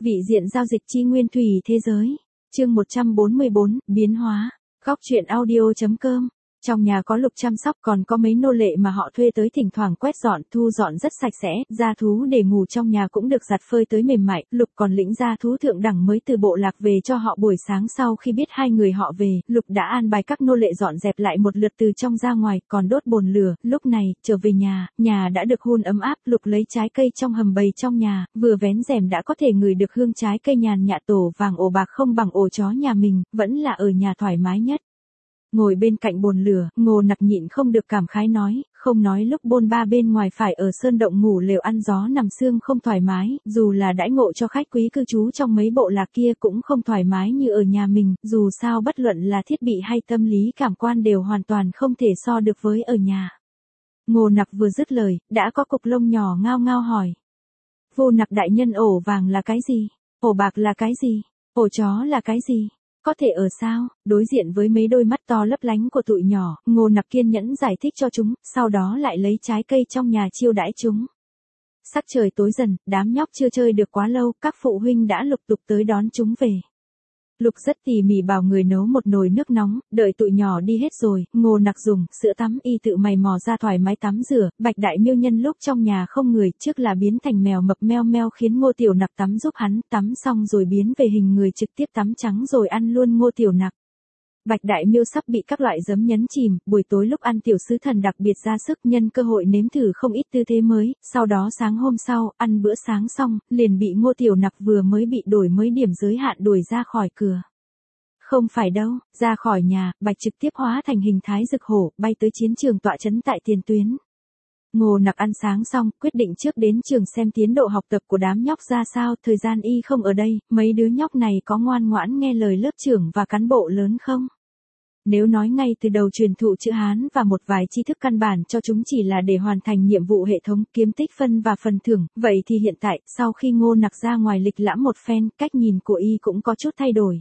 Vị diện giao dịch chi nguyên thủy thế giới. Chương 144, biến hóa. Góc truyện audio.com. Trong nhà có Lục chăm sóc, còn có mấy nô lệ mà họ thuê tới thỉnh thoảng quét dọn, thu dọn rất sạch sẽ, gia thú để ngủ trong nhà cũng được giặt phơi tới mềm mại. Lục còn lĩnh gia thú thượng đẳng mới từ bộ lạc về cho họ buổi sáng. Sau khi biết hai người họ về, Lục đã an bài các nô lệ dọn dẹp lại một lượt từ trong ra ngoài, còn đốt bồn lửa. Lúc này, trở về nhà đã được hun ấm áp. Lục lấy trái cây trong hầm bày trong nhà, vừa vén rèm đã có thể ngửi được hương trái cây nhàn nhạt. Tổ vàng ổ bạc không bằng ổ chó nhà mình, vẫn là ở nhà thoải mái nhất. Ngồi bên cạnh bồn lửa, Ngô Nặc nhịn không được cảm khái nói, không nói lúc bôn ba bên ngoài phải ở sơn động ngủ lều ăn gió nằm sương không thoải mái, dù là đãi ngộ cho khách quý cư trú trong mấy bộ lạc kia cũng không thoải mái như ở nhà mình, dù sao bất luận là thiết bị hay tâm lý cảm quan đều hoàn toàn không thể so được với ở nhà. Ngô Nặc vừa dứt lời, đã có cục lông nhỏ ngao ngao hỏi. Vô Nặc đại nhân, ổ vàng là cái gì? Ổ bạc là cái gì? Ổ chó là cái gì? Có thể ở sao? Đối diện với mấy đôi mắt to lấp lánh của tụi nhỏ, Ngô Nặc kiên nhẫn giải thích cho chúng, sau đó lại lấy trái cây trong nhà chiêu đãi chúng. Sắc trời tối dần, đám nhóc chưa chơi được quá lâu, các phụ huynh đã lục tục tới đón chúng về. Lục rất tỉ mỉ bảo người nấu một nồi nước nóng, đợi tụi nhỏ đi hết rồi, Ngô Nặc dùng sữa tắm y tự mày mò ra thoải mái tắm rửa. Bạch Đại Miêu nhân lúc trong nhà không người, trước là biến thành mèo mập meo meo khiến Ngô Tiểu Nặc tắm giúp hắn, tắm xong rồi biến về hình người trực tiếp tắm trắng rồi ăn luôn Ngô Tiểu Nặc. Bạch Đại Miêu sắp bị các loại giấm nhấn chìm, buổi tối lúc ăn tiểu sứ thần đặc biệt ra sức nhân cơ hội nếm thử không ít tư thế mới, sau đó sáng hôm sau, ăn bữa sáng xong, liền bị Ngô Tiểu Nặc vừa mới bị đổi mới điểm giới hạn đuổi ra khỏi cửa. Không phải đâu, ra khỏi nhà, Bạch trực tiếp hóa thành hình thái rực hổ, bay tới chiến trường tọa trấn tại tiền tuyến. Ngô Nặc ăn sáng xong, quyết định trước đến trường xem tiến độ học tập của đám nhóc ra sao, thời gian y không ở đây, mấy đứa nhóc này có ngoan ngoãn nghe lời lớp trưởng và cán bộ lớn không? Nếu nói ngay từ đầu truyền thụ chữ Hán và một vài tri thức căn bản cho chúng chỉ là để hoàn thành nhiệm vụ hệ thống kiếm tích phân và phần thưởng, vậy thì hiện tại, sau khi Ngô Nặc ra ngoài lịch lãm một phen, cách nhìn của y cũng có chút thay đổi.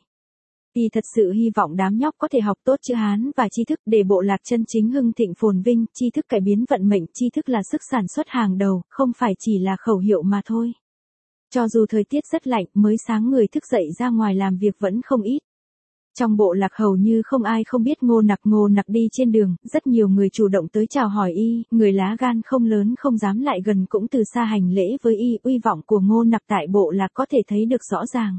Y thật sự hy vọng đám nhóc có thể học tốt chữ Hán và tri thức để bộ lạc chân chính hưng thịnh phồn vinh, tri thức cải biến vận mệnh, tri thức là sức sản xuất hàng đầu, không phải chỉ là khẩu hiệu mà thôi. Cho dù thời tiết rất lạnh, mới sáng người thức dậy ra ngoài làm việc vẫn không ít. Trong bộ lạc hầu như không ai không biết Ngô Nặc đi trên đường, rất nhiều người chủ động tới chào hỏi y, người lá gan không lớn không dám lại gần cũng từ xa hành lễ với y, uy vọng của Ngô Nặc tại bộ lạc có thể thấy được rõ ràng.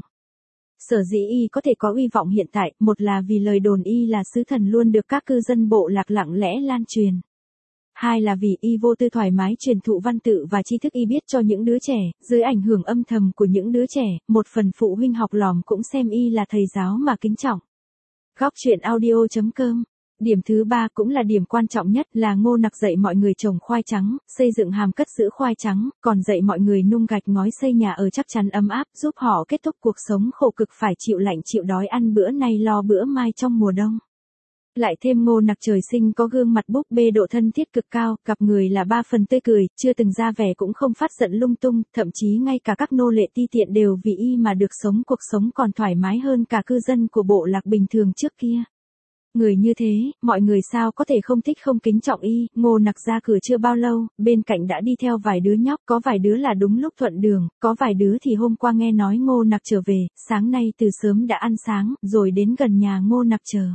Sở dĩ y có thể có uy vọng hiện tại, một là vì lời đồn y là sứ thần luôn được các cư dân bộ lạc lặng lẽ lan truyền. Hai là vì y vô tư thoải mái truyền thụ văn tự và tri thức y biết cho những đứa trẻ, dưới ảnh hưởng âm thầm của những đứa trẻ, một phần phụ huynh học lỏm cũng xem y là thầy giáo mà kính trọng. Góc truyện audio.com. Điểm thứ ba cũng là điểm quan trọng nhất là Ngô Nặc dạy mọi người trồng khoai trắng, xây dựng hàm cất giữ khoai trắng, còn dạy mọi người nung gạch ngói xây nhà ở chắc chắn ấm áp, giúp họ kết thúc cuộc sống khổ cực phải chịu lạnh chịu đói ăn bữa nay lo bữa mai trong mùa đông. Lại thêm Ngô Nặc trời sinh có gương mặt búp bê độ thân thiết cực cao, gặp người là 3 phần tươi cười, chưa từng ra vẻ cũng không phát giận lung tung, thậm chí ngay cả các nô lệ ti tiện đều vì y mà được sống cuộc sống còn thoải mái hơn cả cư dân của bộ lạc bình thường trước kia. Người như thế, mọi người sao có thể không thích không kính trọng y. Ngô Nặc ra cửa chưa bao lâu, bên cạnh đã đi theo vài đứa nhóc, có vài đứa là đúng lúc thuận đường, có vài đứa thì hôm qua nghe nói Ngô Nặc trở về, sáng nay từ sớm đã ăn sáng, rồi đến gần nhà Ngô Nặc chờ.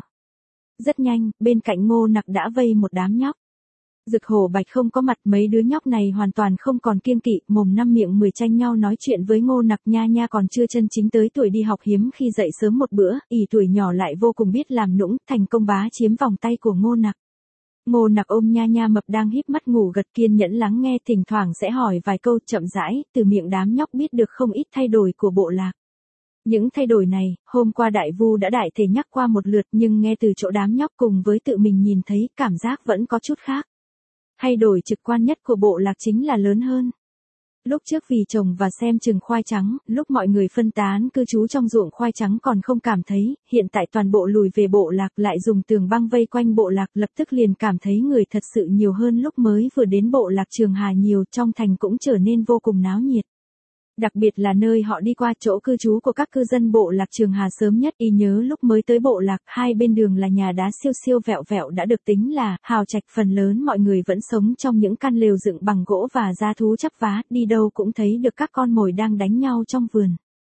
Rất nhanh, bên cạnh Ngô Nặc đã vây một đám nhóc. Rực hổ Bạch không có mặt, mấy đứa nhóc này hoàn toàn không còn kiêng kỵ, mồm năm miệng 10 tranh nhau nói chuyện với Ngô Nặc. Nha còn chưa chân chính tới tuổi đi học, hiếm khi dậy sớm một bữa, ỷ tuổi nhỏ lại vô cùng biết làm nũng, thành công bá chiếm vòng tay của Ngô Nặc. Ngô Nặc ôm Nha mập đang híp mắt ngủ gật kiên nhẫn lắng nghe, thỉnh thoảng sẽ hỏi vài câu, chậm rãi, từ miệng đám nhóc biết được không ít thay đổi của bộ lạc. Những thay đổi này, hôm qua Đại Vu đã đại thể nhắc qua một lượt nhưng nghe từ chỗ đám nhóc cùng với tự mình nhìn thấy, cảm giác vẫn có chút khác. Thay đổi trực quan nhất của bộ lạc chính là lớn hơn. Lúc trước vì trồng và xem chừng khoai trắng, lúc mọi người phân tán cư trú trong ruộng khoai trắng còn không cảm thấy, hiện tại toàn bộ lùi về bộ lạc lại dùng tường băng vây quanh bộ lạc, lập tức liền cảm thấy người thật sự nhiều hơn lúc mới vừa đến bộ lạc Trường Hà nhiều, trong thành cũng trở nên vô cùng náo nhiệt. Đặc biệt là nơi họ đi qua chỗ cư trú của các cư dân bộ lạc Trường Hà sớm nhất, y nhớ lúc mới tới bộ lạc, hai bên đường là nhà đá siêu siêu vẹo vẹo đã được tính là hào trạch, phần lớn mọi người vẫn sống trong những căn lều dựng bằng gỗ và gia thú chắp vá, đi đâu cũng thấy được các con mồi đang đánh nhau trong vườn.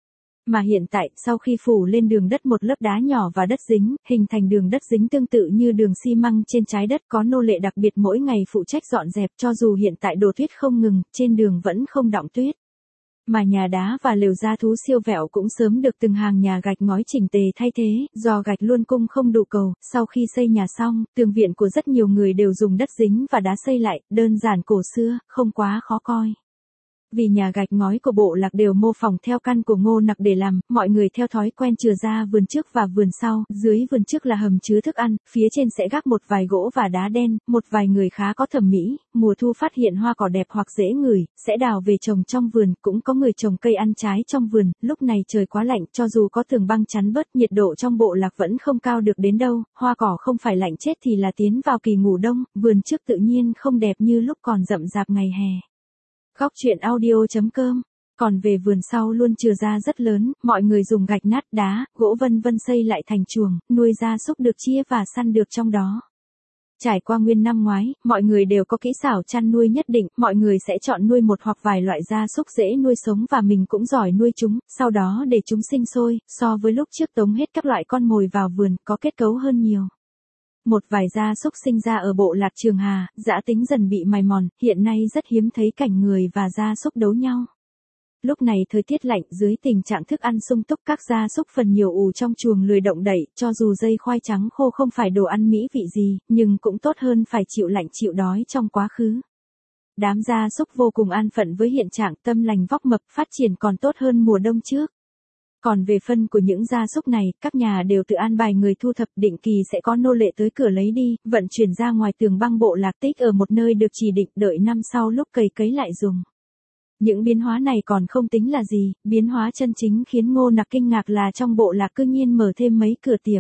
Mà hiện tại, sau khi phủ lên đường đất một lớp đá nhỏ và đất dính, hình thành đường đất dính tương tự như đường xi măng trên trái đất, có nô lệ đặc biệt mỗi ngày phụ trách dọn dẹp, cho dù hiện tại đổ tuyết không ngừng, trên đường vẫn không đọng tuyết. Mà nhà đá và lều gia thú siêu vẹo cũng sớm được từng hàng nhà gạch ngói chỉnh tề thay thế, do gạch luôn cung không đủ cầu, sau khi xây nhà xong, tường viện của rất nhiều người đều dùng đất dính và đá xây lại, đơn giản cổ xưa, không quá khó coi. Vì nhà gạch ngói của bộ lạc đều mô phỏng theo căn của Ngô Nặc để làm, mọi người theo thói quen chừa ra vườn trước và vườn sau, dưới vườn trước là hầm chứa thức ăn, phía trên sẽ gác một vài gỗ và đá đen, một vài người khá có thẩm mỹ, mùa thu phát hiện hoa cỏ đẹp hoặc dễ ngửi, sẽ đào về trồng trong vườn, cũng có người trồng cây ăn trái trong vườn, lúc này trời quá lạnh, cho dù có tường băng chắn bớt, nhiệt độ trong bộ lạc vẫn không cao được đến đâu, hoa cỏ không phải lạnh chết thì là tiến vào kỳ ngủ đông, vườn trước tự nhiên không đẹp như lúc còn rậm rạp ngày hè. Góc truyện audio.com. Còn về vườn sau luôn chừa ra rất lớn, mọi người dùng gạch nát, đá, gỗ vân vân xây lại thành chuồng, nuôi gia súc được chia và săn được trong đó. Trải qua nguyên năm ngoái, mọi người đều có kỹ xảo chăn nuôi nhất định, mọi người sẽ chọn nuôi một hoặc vài loại gia súc dễ nuôi sống và mình cũng giỏi nuôi chúng, sau đó để chúng sinh sôi, so với lúc trước tống hết các loại con mồi vào vườn, có kết cấu hơn nhiều. Một vài gia súc sinh ra ở bộ lạc Trường Hà, dã tính dần bị mài mòn, hiện nay rất hiếm thấy cảnh người và gia súc đấu nhau. Lúc này thời tiết lạnh, dưới tình trạng thức ăn sung túc, các gia súc phần nhiều ù trong chuồng lười động đậy, cho dù dây khoai trắng khô không phải đồ ăn mỹ vị gì, nhưng cũng tốt hơn phải chịu lạnh chịu đói trong quá khứ. Đám gia súc vô cùng an phận với hiện trạng, tâm lành vóc mập, phát triển còn tốt hơn mùa đông trước. Còn về phân của những gia súc này, các nhà đều tự an bài người thu thập, định kỳ sẽ có nô lệ tới cửa lấy đi, vận chuyển ra ngoài tường băng bộ lạc tích ở một nơi được chỉ định, đợi năm sau lúc cày cấy lại dùng. Những biến hóa này còn không tính là gì, biến hóa chân chính khiến Ngô Nặc kinh ngạc là trong bộ lạc cư nhiên mở thêm mấy cửa tiệm.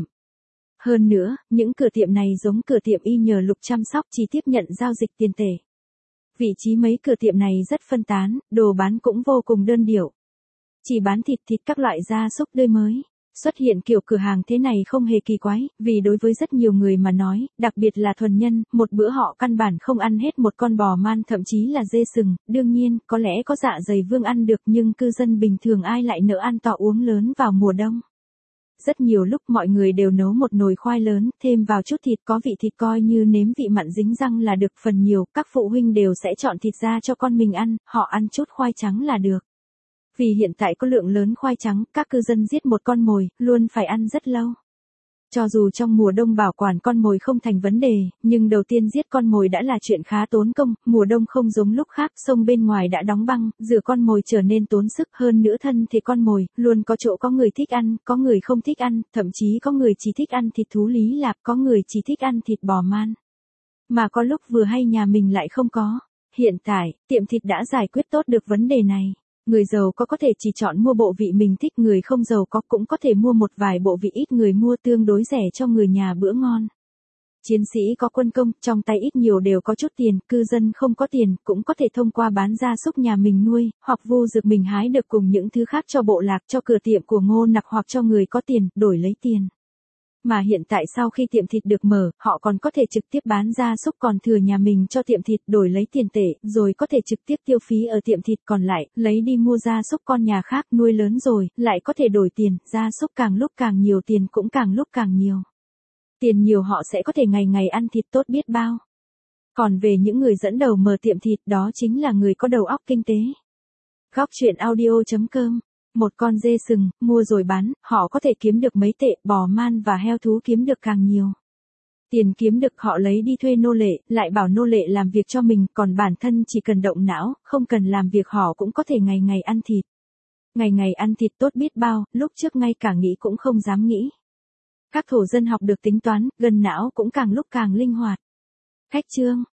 Hơn nữa, những cửa tiệm này giống cửa tiệm y nhờ Lục chăm sóc, chỉ tiếp nhận giao dịch tiền tệ. Vị trí mấy cửa tiệm này rất phân tán, đồ bán cũng vô cùng đơn điệu. Chỉ bán thịt các loại gia súc tươi mới. Xuất hiện kiểu cửa hàng thế này không hề kỳ quái, vì đối với rất nhiều người mà nói, đặc biệt là thuần nhân, một bữa họ căn bản không ăn hết một con bò man, thậm chí là dê sừng, đương nhiên, có lẽ có dạ dày vương ăn được nhưng cư dân bình thường ai lại nỡ ăn to uống lớn vào mùa đông. Rất nhiều lúc mọi người đều nấu một nồi khoai lớn, thêm vào chút thịt có vị thịt coi như nếm vị mặn dính răng là được, phần nhiều, các phụ huynh đều sẽ chọn thịt ra cho con mình ăn, họ ăn chút khoai trắng là được. Vì hiện tại có lượng lớn khoai trắng, các cư dân giết một con mồi, luôn phải ăn rất lâu. Cho dù trong mùa đông bảo quản con mồi không thành vấn đề, nhưng đầu tiên giết con mồi đã là chuyện khá tốn công, mùa đông không giống lúc khác, sông bên ngoài đã đóng băng, rửa con mồi trở nên tốn sức, hơn nữa thân thì con mồi, luôn có chỗ có người thích ăn, có người không thích ăn, thậm chí có người chỉ thích ăn thịt thú Lý Lạp, có người chỉ thích ăn thịt bò man. Mà có lúc vừa hay nhà mình lại không có. Hiện tại, tiệm thịt đã giải quyết tốt được vấn đề này. Người giàu có thể chỉ chọn mua bộ vị mình thích, người không giàu có cũng có thể mua một vài bộ vị ít người mua tương đối rẻ cho người nhà bữa ngon. Chiến sĩ có quân công, trong tay ít nhiều đều có chút tiền, cư dân không có tiền, cũng có thể thông qua bán gia súc nhà mình nuôi, hoặc vu dược mình hái được cùng những thứ khác cho bộ lạc, cho cửa tiệm của Ngô Nặc hoặc cho người có tiền, đổi lấy tiền. Mà hiện tại sau khi tiệm thịt được mở, họ còn có thể trực tiếp bán gia súc còn thừa nhà mình cho tiệm thịt, đổi lấy tiền tệ, rồi có thể trực tiếp tiêu phí ở tiệm thịt còn lại, lấy đi mua gia súc con nhà khác nuôi lớn rồi, lại có thể đổi tiền, gia súc càng lúc càng nhiều, tiền cũng càng lúc càng nhiều. Tiền nhiều họ sẽ có thể ngày ngày ăn thịt tốt biết bao. Còn về những người dẫn đầu mở tiệm thịt, đó chính là người có đầu óc kinh tế. Góc truyện audio.com. Một con dê sừng, mua rồi bán, họ có thể kiếm được mấy tệ, bò man và heo thú kiếm được càng nhiều. Tiền kiếm được họ lấy đi thuê nô lệ, lại bảo nô lệ làm việc cho mình, còn bản thân chỉ cần động não, không cần làm việc họ cũng có thể ngày ngày ăn thịt. Ngày ngày ăn thịt tốt biết bao, lúc trước ngay cả nghĩ cũng không dám nghĩ. Các thổ dân học được tính toán, gần não cũng càng lúc càng linh hoạt. Cách chương